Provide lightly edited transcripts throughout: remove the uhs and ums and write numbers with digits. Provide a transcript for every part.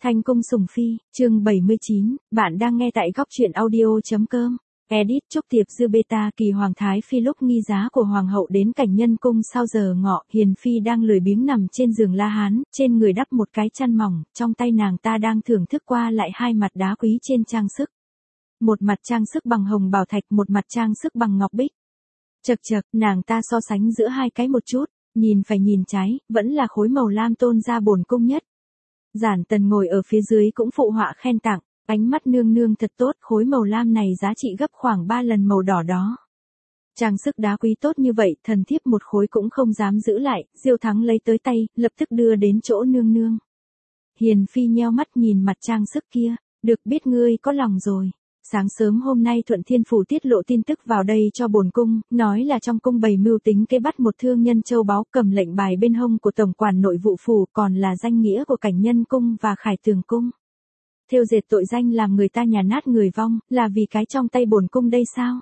Thanh cung sủng phi, chương 79, bạn đang nghe tại góc truyện audio.com. Edit chúc tiệp dư beta kỳ hoàng thái phi lúc nghi giá của hoàng hậu đến cảnh nhân cung sau giờ ngọ, hiền phi đang lười biếng nằm trên giường La Hán, trên người đắp một cái chăn mỏng, trong tay nàng ta đang thưởng thức qua lại hai mặt đá quý trên trang sức. Một mặt trang sức bằng hồng bảo thạch, một mặt trang sức bằng ngọc bích. Chậc chậc, nàng ta so sánh giữa hai cái một chút, nhìn phải nhìn trái, vẫn là khối màu lam tôn ra bổn cung nhất. Giản Tần ngồi ở phía dưới cũng phụ họa khen tặng, ánh mắt nương nương thật tốt, khối màu lam này giá trị gấp khoảng 3 lần màu đỏ đó. Trang sức đá quý tốt như vậy, thần thiếp một khối cũng không dám giữ lại, Diêu Thắng lấy tới tay, lập tức đưa đến chỗ nương nương. Hiền phi nheo mắt nhìn mặt trang sức kia, được biết ngươi có lòng rồi. Sáng sớm hôm nay Thuận Thiên Phủ tiết lộ tin tức vào đây cho bổn cung, nói là trong cung bày mưu tính kế bắt một thương nhân châu báu, cầm lệnh bài bên hông của tổng quản nội vụ phủ, còn là danh nghĩa của cảnh nhân cung và khải tường cung. Thêu dệt tội danh làm người ta nhà nát người vong, là vì cái trong tay bổn cung đây sao?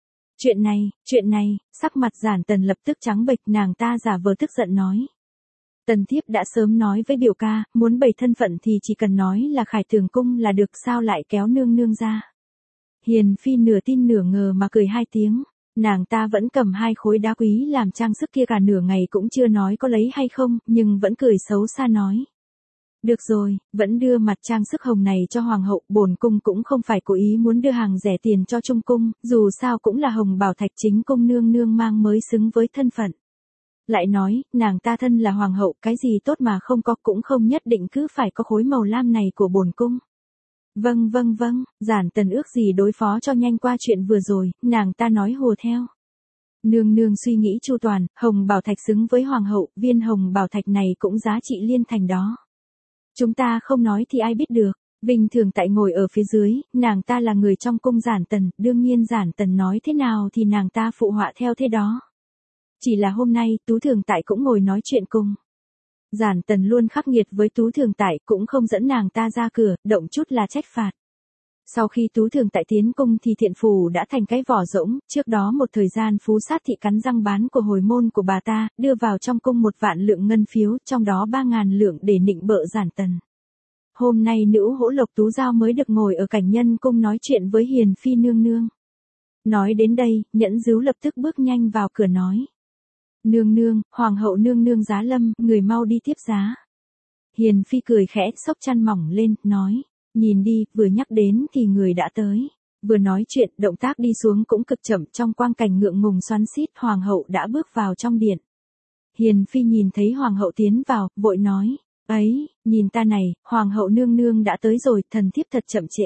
Chuyện này, sắc mặt Giản Tần lập tức trắng bệch, nàng ta giả vờ tức giận nói. Tần thiếp đã sớm nói với biểu ca, muốn bày thân phận thì chỉ cần nói là khải tường cung là được, sao lại kéo nương nương ra? Hiền phi nửa tin nửa ngờ mà cười hai tiếng, nàng ta vẫn cầm hai khối đá quý làm trang sức kia cả nửa ngày cũng chưa nói có lấy hay không, nhưng vẫn cười xấu xa nói. Được rồi, vẫn đưa mặt trang sức hồng này cho hoàng hậu, bổn cung cũng không phải cố ý muốn đưa hàng rẻ tiền cho trung cung, dù sao cũng là hồng bảo thạch chính cung nương nương mang mới xứng với thân phận. Lại nói, nàng ta thân là hoàng hậu, cái gì tốt mà không có cũng không nhất định cứ phải có khối màu lam này của bổn cung. Vâng, Giản Tần ước gì đối phó cho nhanh qua chuyện vừa rồi, nàng ta nói hùa theo. Nương nương suy nghĩ chu toàn, hồng bảo thạch xứng với hoàng hậu, viên hồng bảo thạch này cũng giá trị liên thành đó. Chúng ta không nói thì ai biết được. Vinh Thường Tại ngồi ở phía dưới, nàng ta là người trong cung Giản Tần, đương nhiên Giản Tần nói thế nào thì nàng ta phụ họa theo thế đó. Chỉ là hôm nay, Tú Thường Tại cũng ngồi nói chuyện cùng. Giản Tần luôn khắc nghiệt với Tú Thường Tại, cũng không dẫn nàng ta ra cửa, động chút là trách phạt. Sau khi Tú Thường Tại tiến cung thì thiện phủ đã thành cái vỏ rỗng, trước đó một thời gian Phú Sát thị cắn răng bán của hồi môn của bà ta, đưa vào trong cung 1 vạn lượng ngân phiếu, trong đó 3.000 lượng để nịnh bợ Giản Tần. Hôm nay nữ hỗ Lộc Tú Giao mới được ngồi ở cảnh nhân cung nói chuyện với Hiền phi nương nương. Nói đến đây, Nhẫn Dứu lập tức bước nhanh vào cửa nói. Nương nương, hoàng hậu nương nương giá lâm, người mau đi tiếp giá. Hiền phi cười khẽ, xốc chăn mỏng lên, nói. Nhìn đi, vừa nhắc đến thì người đã tới. Vừa nói chuyện, động tác đi xuống cũng cực chậm, trong quang cảnh ngượng ngùng xoắn xít, hoàng hậu đã bước vào trong điện. Hiền phi nhìn thấy hoàng hậu tiến vào, vội nói. Ấy, nhìn ta này, hoàng hậu nương nương đã tới rồi, thần thiếp thật chậm trễ.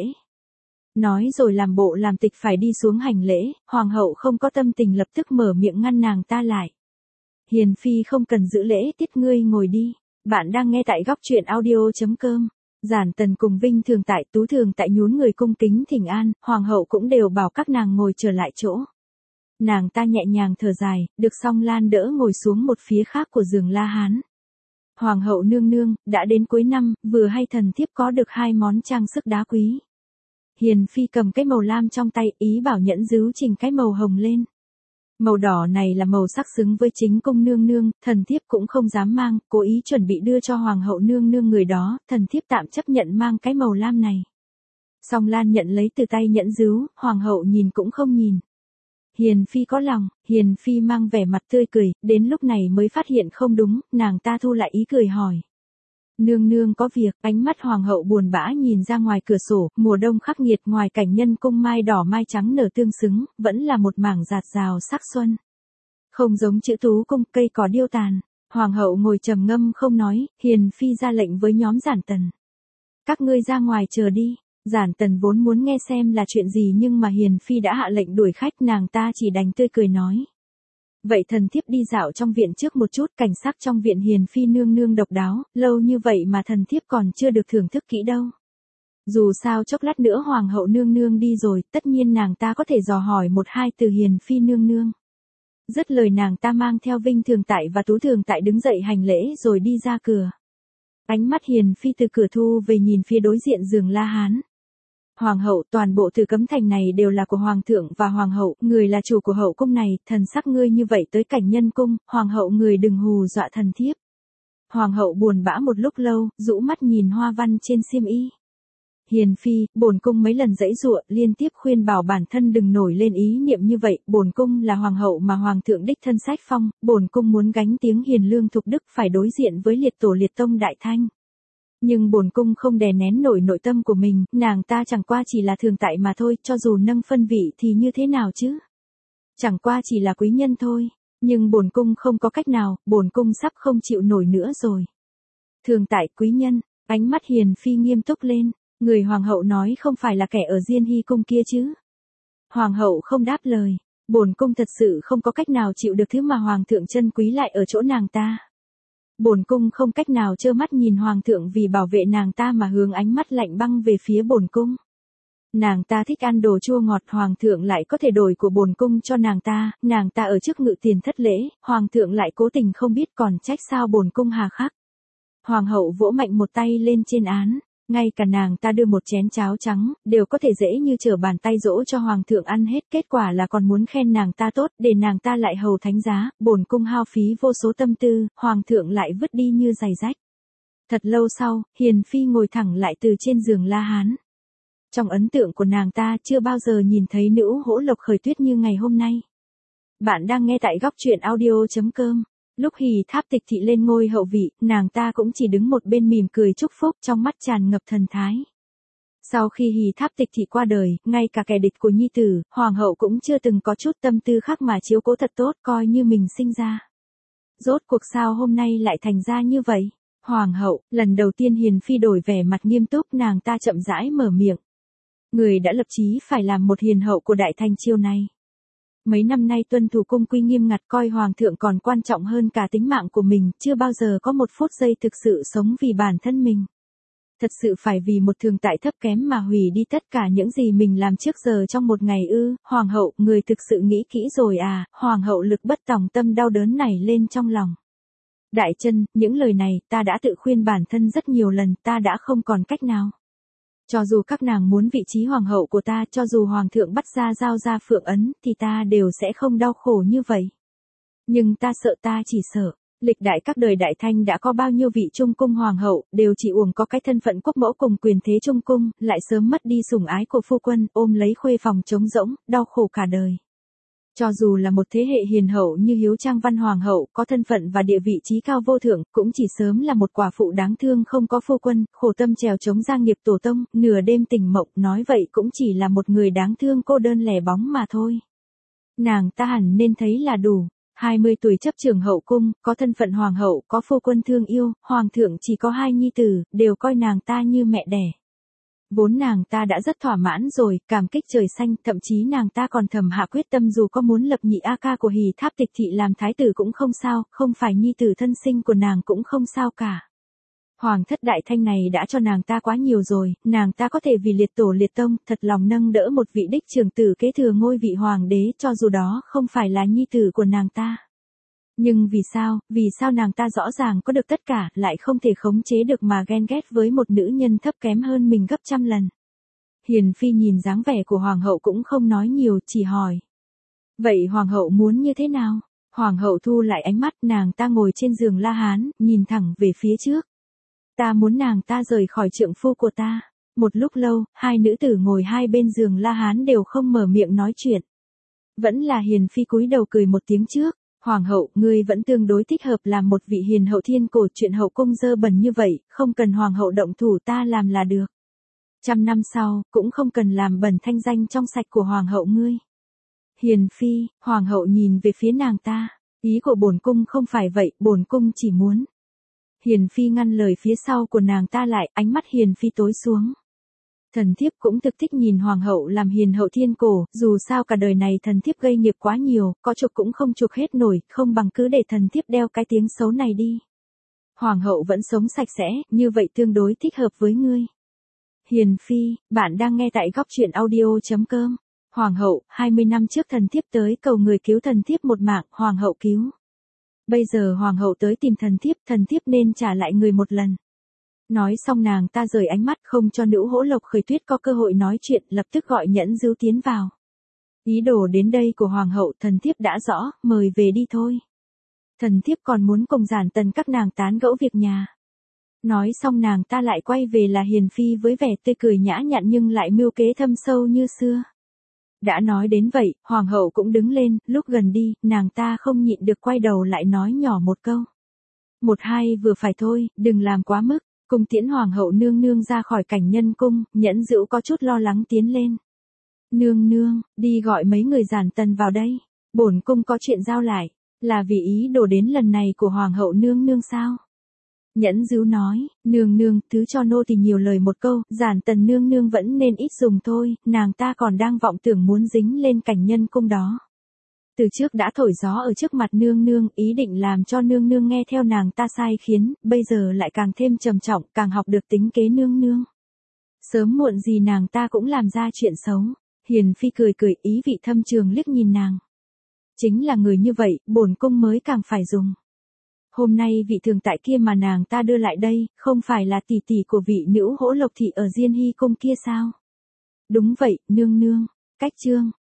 Nói rồi làm bộ làm tịch phải đi xuống hành lễ, hoàng hậu không có tâm tình lập tức mở miệng ngăn nàng ta lại. Hiền phi không cần giữ lễ tiết, ngươi ngồi đi. Bạn đang nghe tại góc truyện audio.com. Giản Tần cùng Vinh Thường Tại, Tú Thường Tại nhún người cung kính thỉnh an, hoàng hậu cũng đều bảo các nàng ngồi trở lại chỗ. Nàng ta nhẹ nhàng thở dài, được Song Lan đỡ ngồi xuống một phía khác của giường La Hán. Hoàng hậu nương nương, đã đến cuối năm, vừa hay thần thiếp có được 2 món trang sức đá quý. Hiền phi cầm cái màu lam trong tay, ý bảo Nhẫn Dứu chỉnh cái màu hồng lên. Màu đỏ này là màu sắc xứng với chính cung nương nương, thần thiếp cũng không dám mang, cố ý chuẩn bị đưa cho hoàng hậu nương nương người đó, thần thiếp tạm chấp nhận mang cái màu lam này. Song Lan nhận lấy từ tay Nhẫn Dứu, hoàng hậu nhìn cũng không nhìn. Hiền phi có lòng, Hiền phi mang vẻ mặt tươi cười, đến lúc này mới phát hiện không đúng, nàng ta thu lại ý cười hỏi. Nương nương có việc, ánh mắt hoàng hậu buồn bã nhìn ra ngoài cửa sổ, mùa đông khắc nghiệt, ngoài cảnh nhân cung mai đỏ mai trắng nở tương xứng, vẫn là một mảng rạt rào sắc xuân. Không giống chữ Tú cung, cây cỏ điêu tàn. Hoàng hậu ngồi trầm ngâm không nói, Hiền phi ra lệnh với nhóm Giản Tần. Các ngươi ra ngoài chờ đi. Giản Tần vốn muốn nghe xem là chuyện gì nhưng mà Hiền phi đã hạ lệnh đuổi khách, nàng ta chỉ đành tươi cười nói. Vậy thần thiếp đi dạo trong viện trước một chút, cảnh sắc trong viện Hiền phi nương nương độc đáo, lâu như vậy mà thần thiếp còn chưa được thưởng thức kỹ đâu. Dù sao chốc lát nữa hoàng hậu nương nương đi rồi, tất nhiên nàng ta có thể dò hỏi 1-2 từ Hiền phi nương nương. Dứt lời nàng ta mang theo Vinh Thường Tại và Tú Thường Tại đứng dậy hành lễ rồi đi ra cửa. Ánh mắt Hiền phi từ cửa thu về nhìn phía đối diện giường La Hán. Hoàng hậu, toàn bộ Tử Cấm Thành này đều là của hoàng thượng và hoàng hậu, người là chủ của hậu cung này, thần sắc ngươi như vậy tới cảnh nhân cung, hoàng hậu người đừng hù dọa thần thiếp. Hoàng hậu buồn bã một lúc lâu, rũ mắt nhìn hoa văn trên xiêm y. Hiền phi, bổn cung mấy lần giãy giụa, liên tiếp khuyên bảo bản thân đừng nổi lên ý niệm như vậy, bổn cung là hoàng hậu mà hoàng thượng đích thân sách phong, bổn cung muốn gánh tiếng hiền lương thục đức phải đối diện với liệt tổ liệt tông đại thanh. Nhưng bổn cung không đè nén nổi nội tâm của mình, nàng ta chẳng qua chỉ là thường tại mà thôi, cho dù nâng phân vị thì như thế nào chứ? Chẳng qua chỉ là quý nhân thôi, nhưng bổn cung không có cách nào, bổn cung sắp không chịu nổi nữa rồi. Thường tại quý nhân, ánh mắt hiền phi nghiêm túc lên. Người hoàng hậu nói không phải là kẻ ở Diên Hy cung kia chứ? Hoàng hậu không đáp lời, bổn cung thật sự không có cách nào chịu được thứ mà hoàng thượng chân quý lại ở chỗ nàng ta. Bổn cung không cách nào trơ mắt nhìn hoàng thượng vì bảo vệ nàng ta mà hướng ánh mắt lạnh băng về phía bổn cung. Nàng ta thích ăn đồ chua ngọt, hoàng thượng lại có thể đổi của bổn cung cho nàng ta ở trước ngự tiền thất lễ, hoàng thượng lại cố tình không biết còn trách sao bổn cung hà khắc. Hoàng hậu vỗ mạnh một tay lên trên án. Ngay cả nàng ta đưa một chén cháo trắng, đều có thể dễ như trở bàn tay dỗ cho hoàng thượng ăn hết, kết quả là còn muốn khen nàng ta tốt, để nàng ta lại hầu thánh giá, bổn cung hao phí vô số tâm tư, hoàng thượng lại vứt đi như giày rách. Thật lâu sau, hiền phi ngồi thẳng lại từ trên giường La Hán. Trong ấn tượng của nàng ta chưa bao giờ nhìn thấy nữ hỗ lộc khởi tuyết như ngày hôm nay. Bạn đang nghe tại góc truyện audio.com. Lúc Hì Tháp Tịch Thị lên ngôi hậu vị, nàng ta cũng chỉ đứng một bên mỉm cười chúc phúc, trong mắt tràn ngập thần thái. Sau khi Hì Tháp Tịch Thị qua đời, ngay cả kẻ địch của nhi tử, hoàng hậu cũng chưa từng có chút tâm tư khác mà chiếu cố thật tốt, coi như mình sinh ra. Rốt cuộc sao hôm nay lại thành ra như vậy? Hoàng hậu, lần đầu tiên hiền phi đổi vẻ mặt nghiêm túc, nàng ta chậm rãi mở miệng. Người đã lập chí phải làm một hiền hậu của đại thanh triều này. Mấy năm nay tuân thủ cung quy nghiêm ngặt, coi hoàng thượng còn quan trọng hơn cả tính mạng của mình, chưa bao giờ có một phút giây thực sự sống vì bản thân mình. Thật sự phải vì một thường tại thấp kém mà hủy đi tất cả những gì mình làm trước giờ trong một ngày ư? Hoàng hậu, người thực sự nghĩ kỹ rồi à? Hoàng hậu lực bất tòng tâm đau đớn nảy lên trong lòng. Đại chân, những lời này ta đã tự khuyên bản thân rất nhiều lần, ta đã không còn cách nào. Cho dù các nàng muốn vị trí hoàng hậu của ta, cho dù hoàng thượng bắt ra giao ra phượng ấn, thì ta đều sẽ không đau khổ như vậy. Nhưng ta sợ, ta chỉ sợ, lịch đại các đời đại thanh đã có bao nhiêu vị trung cung hoàng hậu, đều chỉ uổng có cái thân phận quốc mẫu cùng quyền thế trung cung, lại sớm mất đi sủng ái của phu quân, ôm lấy khuê phòng trống rỗng, đau khổ cả đời. Cho dù là một thế hệ hiền hậu như Hiếu Trang Văn hoàng hậu, có thân phận và địa vị trí cao vô thượng, cũng chỉ sớm là một quả phụ đáng thương không có phu quân, khổ tâm trèo chống gia nghiệp tổ tông, nửa đêm tỉnh mộng, nói vậy cũng chỉ là một người đáng thương cô đơn lẻ bóng mà thôi. Nàng ta hẳn nên thấy là đủ. 20 tuổi chấp trưởng hậu cung, có thân phận hoàng hậu, có phu quân thương yêu, hoàng thượng chỉ có 2 nhi tử, đều coi nàng ta như mẹ đẻ. Vốn nàng ta đã rất thỏa mãn rồi, cảm kích trời xanh, thậm chí nàng ta còn thầm hạ quyết tâm dù có muốn lập nhị A Ca của Hì Tháp Tịch Thị làm thái tử cũng không sao, không phải nhi tử thân sinh của nàng cũng không sao cả. Hoàng thất đại thanh này đã cho nàng ta quá nhiều rồi, nàng ta có thể vì liệt tổ liệt tông, thật lòng nâng đỡ một vị đích trưởng tử kế thừa ngôi vị hoàng đế, cho dù đó không phải là nhi tử của nàng ta. Nhưng vì sao nàng ta rõ ràng có được tất cả, lại không thể khống chế được mà ghen ghét với một nữ nhân thấp kém hơn mình gấp trăm lần. Hiền phi nhìn dáng vẻ của hoàng hậu cũng không nói nhiều, chỉ hỏi. Vậy hoàng hậu muốn như thế nào? Hoàng hậu thu lại ánh mắt, nàng ta ngồi trên giường La Hán, nhìn thẳng về phía trước. Ta muốn nàng ta rời khỏi trượng phu của ta. Một lúc lâu, hai nữ tử ngồi hai bên giường La Hán đều không mở miệng nói chuyện. Vẫn là hiền phi cúi đầu cười một tiếng trước. Hoàng hậu, ngươi vẫn tương đối thích hợp làm một vị hiền hậu thiên cổ, chuyện hậu cung dơ bẩn như vậy, không cần hoàng hậu động thủ, ta làm là được. 100 năm sau, cũng không cần làm bẩn thanh danh trong sạch của hoàng hậu ngươi. Hiền phi, hoàng hậu nhìn về phía nàng ta, ý của bổn cung không phải vậy, bổn cung chỉ muốn. Hiền phi ngăn lời phía sau của nàng ta lại, ánh mắt hiền phi tối xuống. Thần thiếp cũng thực thích nhìn hoàng hậu làm hiền hậu thiên cổ, dù sao cả đời này thần thiếp gây nghiệp quá nhiều, có chuộc cũng không chuộc hết nổi, không bằng cứ để thần thiếp đeo cái tiếng xấu này đi. Hoàng hậu vẫn sống sạch sẽ, như vậy tương đối thích hợp với ngươi. Hiền phi, bạn đang nghe tại góc truyện audio.com. Hoàng hậu, 20 năm trước thần thiếp tới cầu người cứu thần thiếp một mạng, hoàng hậu cứu. Bây giờ hoàng hậu tới tìm thần thiếp nên trả lại người một lần. Nói xong nàng ta rời ánh mắt không cho nữ hỗ lộc khởi tuyết có cơ hội nói chuyện, lập tức gọi Nhẫn Dưu tiến vào. Ý đồ đến đây của hoàng hậu thần thiếp đã rõ, mời về đi thôi. Thần thiếp còn muốn cùng Giản Tần các nàng tán gẫu việc nhà. Nói xong nàng ta lại quay về là Hiền Phi với vẻ tươi cười nhã nhặn nhưng lại mưu kế thâm sâu như xưa. Đã nói đến vậy, hoàng hậu cũng đứng lên, lúc gần đi, nàng ta không nhịn được quay đầu lại nói nhỏ một câu. Một hai vừa phải thôi, đừng làm quá mức. Cung tiễn hoàng hậu nương nương ra khỏi cảnh nhân cung, Nhẫn Dữu có chút lo lắng tiến lên. Nương nương, đi gọi mấy người Giản Tần vào đây. Bổn cung có chuyện giao lại, là vì ý đồ đến lần này của hoàng hậu nương nương sao? Nhẫn Dữu nói, nương nương, thứ cho nô tỳ nhiều lời một câu, Giản Tần nương nương vẫn nên ít dùng thôi, nàng ta còn đang vọng tưởng muốn dính lên cảnh nhân cung đó. Từ trước đã thổi gió ở trước mặt nương nương, ý định làm cho nương nương nghe theo nàng ta sai khiến, bây giờ lại càng thêm trầm trọng, càng học được tính kế nương nương. Sớm muộn gì nàng ta cũng làm ra chuyện xấu. Hiền Phi cười cười, ý vị thâm trường liếc nhìn nàng. Chính là người như vậy, bổn cung mới càng phải dùng. Hôm nay vị thường tại kia mà nàng ta đưa lại đây, không phải là tỷ tỷ của vị nữ Hỗ Lộc thị ở Diên Hy cung kia sao? Đúng vậy, nương nương. Cách chương